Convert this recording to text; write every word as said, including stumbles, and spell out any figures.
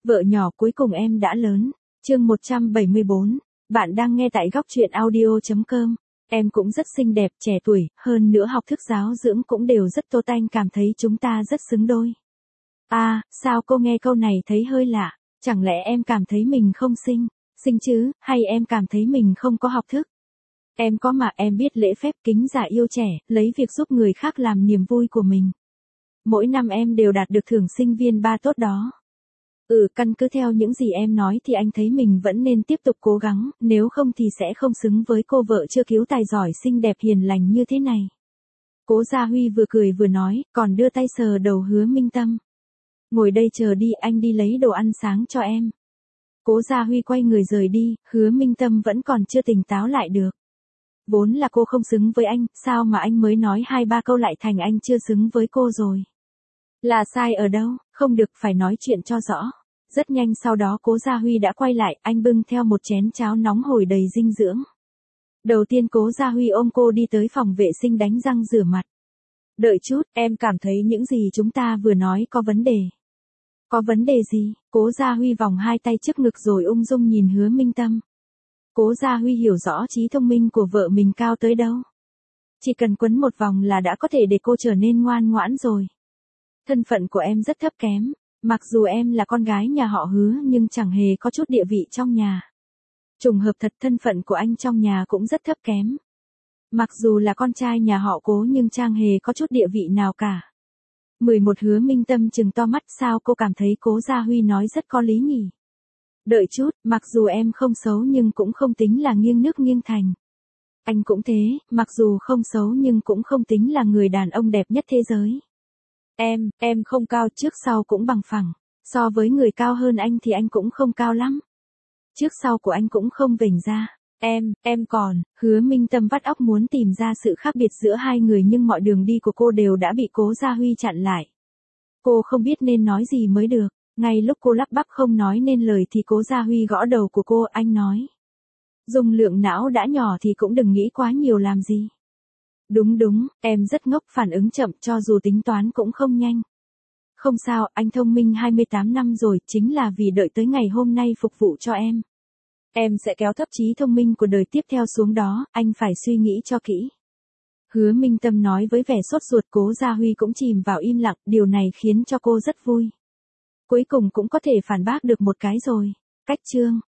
Vợ nhỏ cuối cùng em đã lớn. Chương một trăm bảy mươi bốn. Bạn đang nghe tại góc truyện audio chấm com. Em cũng rất xinh đẹp, trẻ tuổi, hơn nữa học thức giáo dưỡng cũng đều rất tốt, anh cảm thấy chúng ta rất xứng đôi. À, sao cô nghe câu này thấy hơi lạ? Chẳng lẽ em cảm thấy mình không xinh? Xinh chứ, hay em cảm thấy mình không có học thức? Em có mà, em biết lễ phép, kính già yêu trẻ, lấy việc giúp người khác làm niềm vui của mình. Mỗi năm em đều đạt được thưởng sinh viên ba tốt đó. Ừ, căn cứ theo những gì em nói thì anh thấy mình vẫn nên tiếp tục cố gắng, nếu không thì sẽ không xứng với cô vợ chưa cứu tài giỏi xinh đẹp hiền lành như thế này. Cố Gia Huy vừa cười vừa nói, còn đưa tay sờ đầu Hứa Minh Tâm. Ngồi đây chờ đi, anh đi lấy đồ ăn sáng cho em. Cố Gia Huy quay người rời đi, Hứa Minh Tâm vẫn còn chưa tỉnh táo lại được. Vốn là cô không xứng với anh, sao mà anh mới nói hai ba câu lại thành anh chưa xứng với cô rồi. Là sai ở đâu, không được, phải nói chuyện cho rõ. Rất nhanh sau đó Cố Gia Huy đã quay lại, anh bưng theo một chén cháo nóng hổi đầy dinh dưỡng. Đầu tiên Cố Gia Huy ôm cô đi tới phòng vệ sinh đánh răng rửa mặt. Đợi chút, em cảm thấy những gì chúng ta vừa nói có vấn đề. Có vấn đề gì? Cố Gia Huy vòng hai tay trước ngực rồi ung dung nhìn Hứa Minh Tâm. Cố Gia Huy hiểu rõ trí thông minh của vợ mình cao tới đâu. Chỉ cần quấn một vòng là đã có thể để cô trở nên ngoan ngoãn rồi. Thân phận của em rất thấp kém, mặc dù em là con gái nhà họ Hứa nhưng chẳng hề có chút địa vị trong nhà. Trùng hợp thật, thân phận của anh trong nhà cũng rất thấp kém. Mặc dù là con trai nhà họ Cố nhưng chẳng hề có chút địa vị nào cả. mười một Hứa Minh Tâm trừng to mắt, sao cô cảm thấy Cố Gia Huy nói rất có lý nhỉ? Đợi chút, mặc dù em không xấu nhưng cũng không tính là nghiêng nước nghiêng thành. Anh cũng thế, mặc dù không xấu nhưng cũng không tính là người đàn ông đẹp nhất thế giới. Em, em không cao, trước sau cũng bằng phẳng. So với người cao hơn anh thì anh cũng không cao lắm. Trước sau của anh cũng không vểnh ra. Em, em còn, Hứa Minh Tâm vắt óc muốn tìm ra sự khác biệt giữa hai người nhưng mọi đường đi của cô đều đã bị Cố Gia Huy chặn lại. Cô không biết nên nói gì mới được. Ngay lúc cô lắp bắp không nói nên lời thì Cố Gia Huy gõ đầu của cô, anh nói. Dung lượng não đã nhỏ thì cũng đừng nghĩ quá nhiều làm gì. Đúng đúng, em rất ngốc, phản ứng chậm, cho dù tính toán cũng không nhanh. Không sao, anh thông minh hai mươi tám năm rồi, chính là vì đợi tới ngày hôm nay phục vụ cho em. Em sẽ kéo thấp trí thông minh của đời tiếp theo xuống đó, anh phải suy nghĩ cho kỹ. Hứa Minh Tâm nói với vẻ sốt ruột. Cố Gia Huy cũng chìm vào im lặng, điều này khiến cho cô rất vui. Cuối cùng cũng có thể phản bác được một cái rồi. Cách chương.